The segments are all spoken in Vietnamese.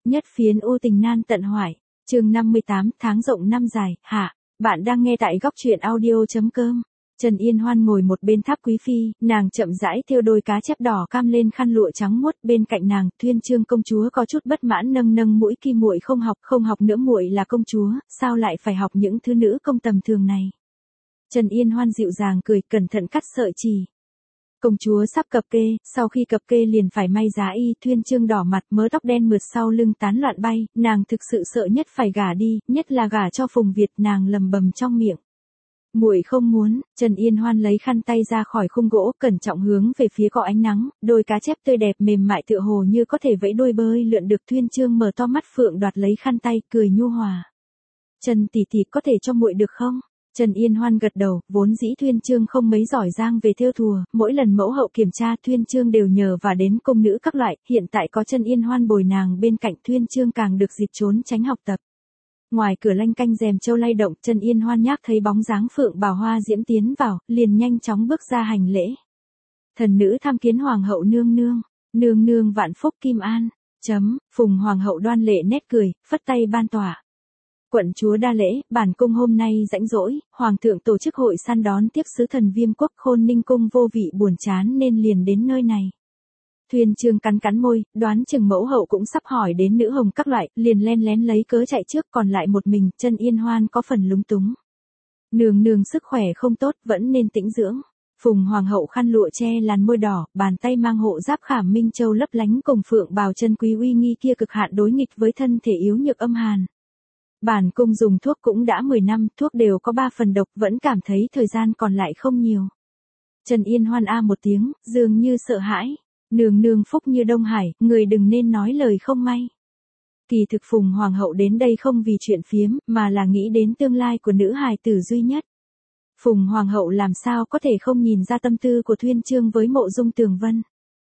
Nhất phiến u tình nan tận hoại. Chương 58, tháng rộng năm dài, hạ. Bạn đang nghe tại góc truyện audio.com. Trần Yên Hoan ngồi một bên tháp quý phi, nàng chậm rãi thêu đôi cá chép đỏ cam lên khăn lụa trắng muốt, bên cạnh nàng, Thuyên Chương công chúa có chút bất mãn nâng nâng mũi, Kim muội không học nữa, muội là công chúa, sao lại phải học những thứ nữ công tầm thường này. Trần Yên Hoan dịu dàng cười, cẩn thận cắt sợi chỉ. Công chúa sắp cập kê, sau khi cập kê liền phải may giá y. Thuyên Chương đỏ mặt, mớ tóc đen mượt sau lưng tán loạn bay, nàng thực sự sợ nhất phải gả đi, nhất là gả cho Phùng Việt, nàng lầm bầm trong miệng. Muội không muốn. Trần Yên Hoan lấy khăn tay ra khỏi khung gỗ, cẩn trọng hướng về phía có ánh nắng, đôi cá chép tươi đẹp mềm mại tựa hồ như có thể vẫy đuôi bơi lượn được. Thuyên Chương mở to mắt phượng đoạt lấy khăn tay, cười nhu hòa. Trần tỷ tỷ, có thể cho muội được không? Trần Yên Hoan gật đầu, vốn dĩ Thuyên Chương không mấy giỏi giang về thêu thùa, mỗi lần mẫu hậu kiểm tra Thuyên Chương đều nhờ và đến công nữ các loại, hiện tại có Trần Yên Hoan bồi nàng bên cạnh, Thuyên Chương càng được dịp trốn tránh học tập. Ngoài cửa lanh canh rèm châu lay động, Trần Yên Hoan nhác thấy bóng dáng Phượng Bảo Hoa Diễm tiến vào, liền nhanh chóng bước ra hành lễ. Thần nữ tham kiến hoàng hậu nương nương, nương nương vạn phúc kim an. Phùng hoàng hậu đoan lệ nét cười, phất tay ban tỏa. Quận chúa đa lễ, bản cung hôm nay rãnh rỗi, hoàng thượng tổ chức hội săn đón tiếp sứ thần Viêm quốc, Khôn Ninh cung vô vị buồn chán nên liền đến nơi này. Thuyên Chương cắn cắn môi, đoán chừng mẫu hậu cũng sắp hỏi đến nữ hồng các loại, liền len lén lấy cớ chạy trước, còn lại một mình. Trần Yên Hoan có phần lúng túng. Nương nương sức khỏe không tốt, vẫn nên tĩnh dưỡng. Phùng hoàng hậu khăn lụa che làn môi đỏ, bàn tay mang hộ giáp khảm minh châu lấp lánh cùng phượng bào chân quý uy nghi kia cực hạn đối nghịch với thân thể yếu nhược âm hàn. Bản cung dùng thuốc cũng đã 10 năm, thuốc đều có 3 phần độc, vẫn cảm thấy thời gian còn lại không nhiều. Trần Yên Hoan a một tiếng, dường như sợ hãi. Nương nương phúc như Đông Hải, người đừng nên nói lời không may. Kỳ thực Phùng hoàng hậu đến đây không vì chuyện phiếm, mà là nghĩ đến tương lai của nữ hài tử duy nhất. Phùng hoàng hậu làm sao có thể không nhìn ra tâm tư của Thuyên Chương với Mộ Dung Tường Vân.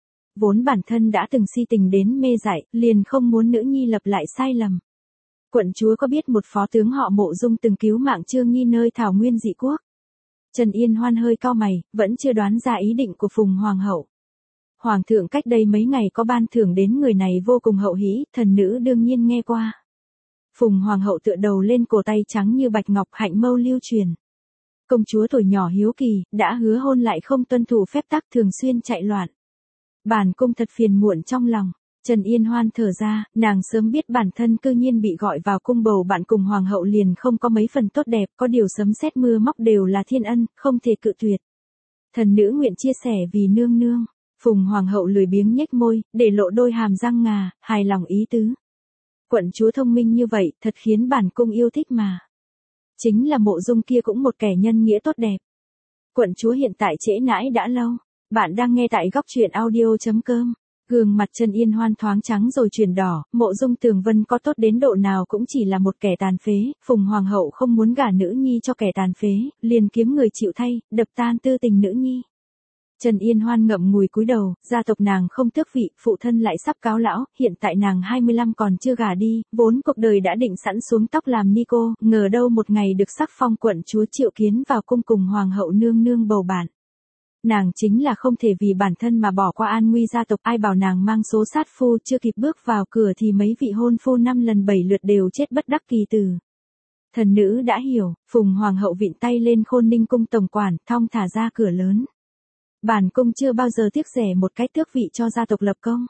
Vốn bản thân đã từng si tình đến mê dại, liền không muốn nữ nhi lập lại sai lầm. Quận chúa có biết một phó tướng họ Mộ Dung từng cứu mạng Chương Nhi nơi thảo nguyên dị quốc? Trần Yên Hoan hơi cau mày, vẫn chưa đoán ra ý định của Phùng hoàng hậu. Hoàng thượng cách đây mấy ngày có ban thưởng đến người này vô cùng hậu hĩ, thần nữ đương nhiên nghe qua. Phùng hoàng hậu tựa đầu lên cổ tay trắng như bạch ngọc, hạnh mâu lưu truyền. Công chúa tuổi nhỏ hiếu kỳ, đã hứa hôn lại không tuân thủ phép tắc, thường xuyên chạy loạn. Bản cung thật phiền muộn trong lòng. Trần Yên Hoan thở ra, nàng sớm biết bản thân cư nhiên bị gọi vào cung bầu bạn cùng hoàng hậu liền không có mấy phần tốt đẹp, có điều sấm sét mưa móc đều là thiên ân, không thể cự tuyệt. Thần nữ nguyện chia sẻ vì nương nương. Phùng hoàng hậu lười biếng nhếch môi, để lộ đôi hàm răng ngà, hài lòng ý tứ. Quận chúa thông minh như vậy, thật khiến bản cung yêu thích mà. Chính là Mộ Dung kia cũng một kẻ nhân nghĩa tốt đẹp. Quận chúa hiện tại trễ nãi đã lâu. Bạn đang nghe tại góc truyện audio.com. Gương mặt Trần Yên Hoan thoáng trắng rồi chuyển đỏ, Mộ Dung Tường Vân có tốt đến độ nào cũng chỉ là một kẻ tàn phế, Phùng hoàng hậu không muốn gả nữ nhi cho kẻ tàn phế, liền kiếm người chịu thay, đập tan tư tình nữ nhi. Trần Yên Hoan ngậm ngùi cúi đầu, gia tộc nàng không tước vị, phụ thân lại sắp cáo lão, hiện tại nàng 25 còn chưa gả đi, vốn cuộc đời đã định sẵn xuống tóc làm ni cô, ngờ đâu một ngày được sắc phong quận chúa triệu kiến vào cung cùng hoàng hậu nương nương bầu bạn. Nàng chính là không thể vì bản thân mà bỏ qua an nguy gia tộc, ai bảo nàng mang số sát phu, chưa kịp bước vào cửa thì mấy vị hôn phu 5 lần 7 lượt đều chết bất đắc kỳ tử. Thần nữ đã hiểu. Phùng hoàng hậu vịn tay lên Khôn Ninh cung tổng quản, thong thả ra cửa lớn. Bản cung chưa bao giờ tiếc rẻ một cái tước vị cho gia tộc lập công.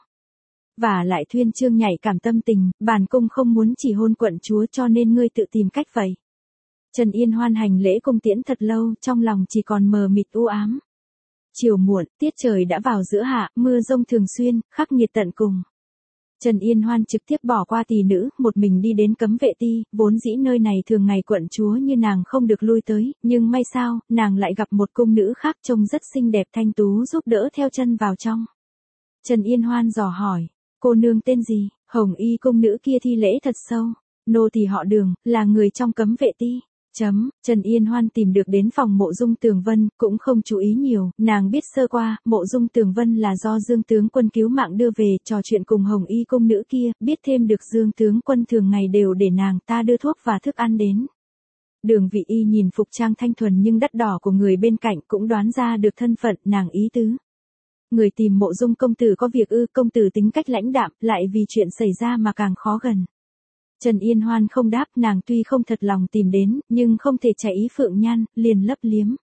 Và lại Thuyên Chương nhạy cảm tâm tình, bản cung không muốn chỉ hôn quận chúa cho nên ngươi tự tìm cách vậy. Trần Yên Hoan hành lễ cung tiễn thật lâu, trong lòng chỉ còn mờ mịt u ám. Chiều muộn, tiết trời đã vào giữa hạ, mưa rông thường xuyên, khắc nghiệt tận cùng. Trần Yên Hoan trực tiếp bỏ qua tỷ nữ, một mình đi đến Cấm Vệ Ti, vốn dĩ nơi này thường ngày quận chúa như nàng không được lui tới, nhưng may sao, nàng lại gặp một cung nữ khác trông rất xinh đẹp thanh tú giúp đỡ theo chân vào trong. Trần Yên Hoan dò hỏi, cô nương tên gì? Hồng y cung nữ kia thi lễ thật sâu, nô tỳ họ Đường, là người trong Cấm Vệ Ti. Trần Yên Hoan tìm được đến phòng Mộ Dung Tường Vân, cũng không chú ý nhiều, nàng biết sơ qua, Mộ Dung Tường Vân là do Dương tướng quân cứu mạng đưa về, trò chuyện cùng Hồng y cung nữ kia, biết thêm được Dương tướng quân thường ngày đều để nàng ta đưa thuốc và thức ăn đến. Đường Vị Y nhìn phục trang thanh thuần nhưng đắt đỏ của người bên cạnh cũng đoán ra được thân phận nàng ý tứ. Người tìm Mộ Dung công tử có việc ư? Công tử tính cách lãnh đạm, lại vì chuyện xảy ra mà càng khó gần. Trần Yên Hoan không đáp, nàng tuy không thật lòng tìm đến, nhưng không thể chạy ý Phượng Nhan, liền lấp liếm.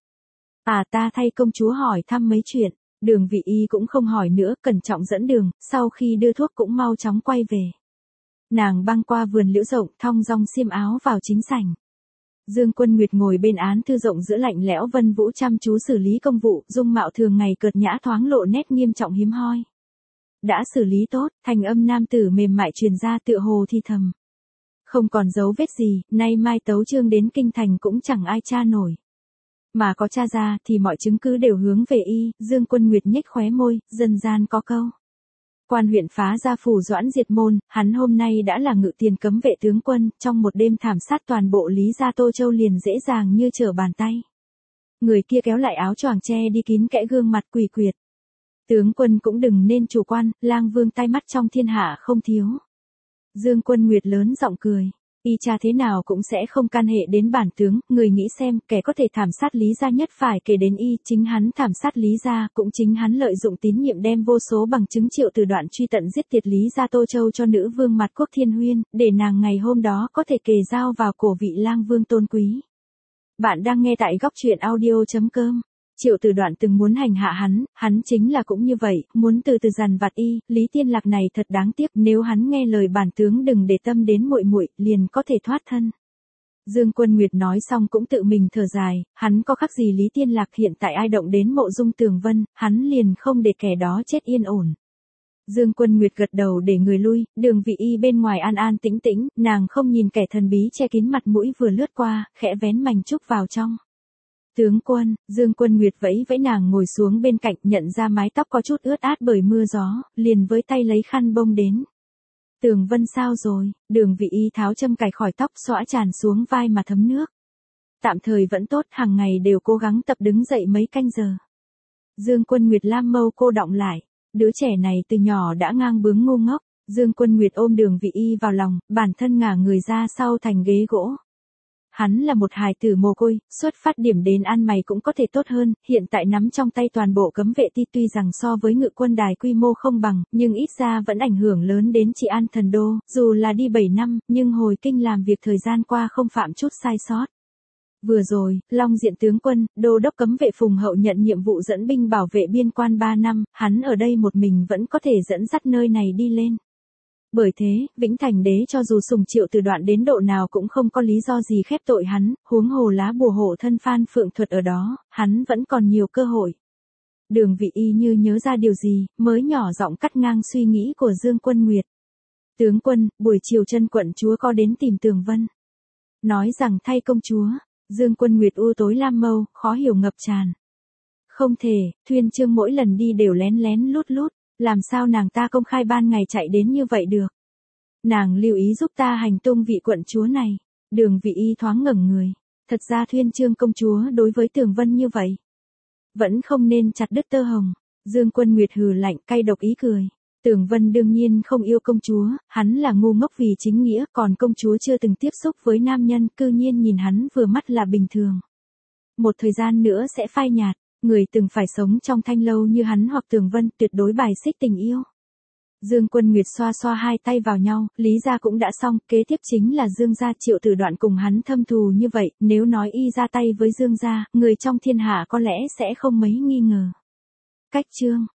Ta thay công chúa hỏi thăm mấy chuyện. Đường Vị Y cũng không hỏi nữa, cẩn trọng dẫn đường, sau khi đưa thuốc cũng mau chóng quay về. Nàng băng qua vườn liễu rộng, thong dong xiêm áo vào chính sảnh. Dương Quân Nguyệt ngồi bên án thư rộng giữa lạnh lẽo Vân Vũ chăm chú xử lý công vụ, dung mạo thường ngày cợt nhã thoáng lộ nét nghiêm trọng hiếm hoi. Đã xử lý tốt, thành âm nam tử mềm mại truyền ra tựa hồ thi thầm. Không còn dấu vết gì, nay mai tấu chương đến kinh thành cũng chẳng ai tra nổi. Mà có tra ra thì mọi chứng cứ đều hướng về y. Dương Quân Nguyệt nhếch khóe môi, dần gian có câu. Quan huyện phá ra phủ Doãn diệt môn, hắn hôm nay đã là ngự tiền cấm vệ tướng quân, trong một đêm thảm sát toàn bộ Lý gia Tô Châu liền dễ dàng như trở bàn tay. Người kia kéo lại áo choàng che đi kín kẽ gương mặt quỷ quyệt. Tướng quân cũng đừng nên chủ quan, lang vương tai mắt trong thiên hạ không thiếu. Dương Quân Nguyệt lớn giọng cười. Y cha thế nào cũng sẽ không can hệ đến bản tướng, người nghĩ xem, kẻ có thể thảm sát Lý gia nhất phải kể đến y, chính hắn thảm sát Lý gia, cũng chính hắn lợi dụng tín nhiệm đem vô số bằng chứng Triệu Từ đoạn truy tận giết tiệt Lý gia Tô Châu cho nữ vương Mặt Quốc Thiên Huyên, để nàng ngày hôm đó có thể kề dao vào cổ vị lang vương tôn quý. Bạn đang nghe tại góc truyện audio.com. Triệu Từ đoạn từng muốn hành hạ hắn chính là cũng như vậy, muốn từ từ dằn vặt y. Lý Tiên Lạc này thật đáng tiếc, nếu hắn nghe lời bản tướng đừng để tâm đến muội muội, liền có thể thoát thân. Dương Quân Nguyệt nói xong cũng tự mình thở dài, hắn có khác gì Lý Tiên Lạc, hiện tại ai động đến Mộ Dung Tường Vân, hắn liền không để kẻ đó chết yên ổn. Dương Quân Nguyệt gật đầu để người lui, Đường Vị Y bên ngoài an an tĩnh tĩnh, nàng không nhìn kẻ thần bí che kín mặt mũi vừa lướt qua, khẽ vén mảnh trúc vào trong. Tướng quân, Dương Quân Nguyệt vẫy vẫy nàng ngồi xuống bên cạnh, nhận ra mái tóc có chút ướt át bởi mưa gió, liền với tay lấy khăn bông đến. Tường Vân sao rồi? Đường Vị Y tháo châm cài khỏi tóc xõa tràn xuống vai mà thấm nước. Tạm thời vẫn tốt, hàng ngày đều cố gắng tập đứng dậy mấy canh giờ. Dương Quân Nguyệt lam mâu cô đọng lại. Đứa trẻ này từ nhỏ đã ngang bướng ngu ngốc. Dương Quân Nguyệt ôm Đường Vị Y vào lòng, bản thân ngả người ra sau thành ghế gỗ. Hắn là một hài tử mồ côi, xuất phát điểm đến ăn mày cũng có thể tốt hơn, hiện tại nắm trong tay toàn bộ cấm vệ ti, tuy rằng so với ngự quân đài quy mô không bằng, nhưng ít ra vẫn ảnh hưởng lớn đến trị an thần đô, dù là đi 7 năm, nhưng hồi kinh làm việc thời gian qua không phạm chút sai sót. Vừa rồi, Long Diện tướng quân, đô đốc cấm vệ Phùng Hậu nhận nhiệm vụ dẫn binh bảo vệ biên quan 3 năm, hắn ở đây một mình vẫn có thể dẫn dắt nơi này đi lên. Bởi thế, Vĩnh Thành đế cho dù sùng Triệu Từ đoạn đến độ nào cũng không có lý do gì khép tội hắn, huống hồ lá bùa hộ thân Phan Phượng Thuật ở đó, hắn vẫn còn nhiều cơ hội. Đường Vị Y như nhớ ra điều gì, mới nhỏ giọng cắt ngang suy nghĩ của Dương Quân Nguyệt. Tướng quân, buổi chiều Chân quận chúa có đến tìm Tường Vân. Nói rằng thay công chúa. Dương Quân Nguyệt u tối lam mâu, khó hiểu ngập tràn. Không thể, Thuyên Chương mỗi lần đi đều lén lén lút lút, làm sao nàng ta công khai ban ngày chạy đến như vậy được. Nàng lưu ý giúp ta hành tung vị quận chúa này. Đường Vị Y thoáng ngẩng người. Thật ra Thuyên Chương công chúa đối với Tường Vân như vậy, vẫn không nên chặt đứt tơ hồng. Dương Quân Nguyệt hừ lạnh cay độc ý cười. Tường Vân đương nhiên không yêu công chúa, hắn là ngu ngốc vì chính nghĩa, còn công chúa chưa từng tiếp xúc với nam nhân, cư nhiên nhìn hắn vừa mắt là bình thường. Một thời gian nữa sẽ phai nhạt, người từng phải sống trong thanh lâu như hắn hoặc Tường Vân tuyệt đối bài xích tình yêu. Dương Quân Nguyệt xoa xoa hai tay vào nhau, Lý gia cũng đã xong, kế tiếp chính là Dương gia. Triệu Từ đoạn cùng hắn thâm thù như vậy, nếu nói y ra tay với Dương gia, người trong thiên hạ có lẽ sẽ không mấy nghi ngờ. Cách chương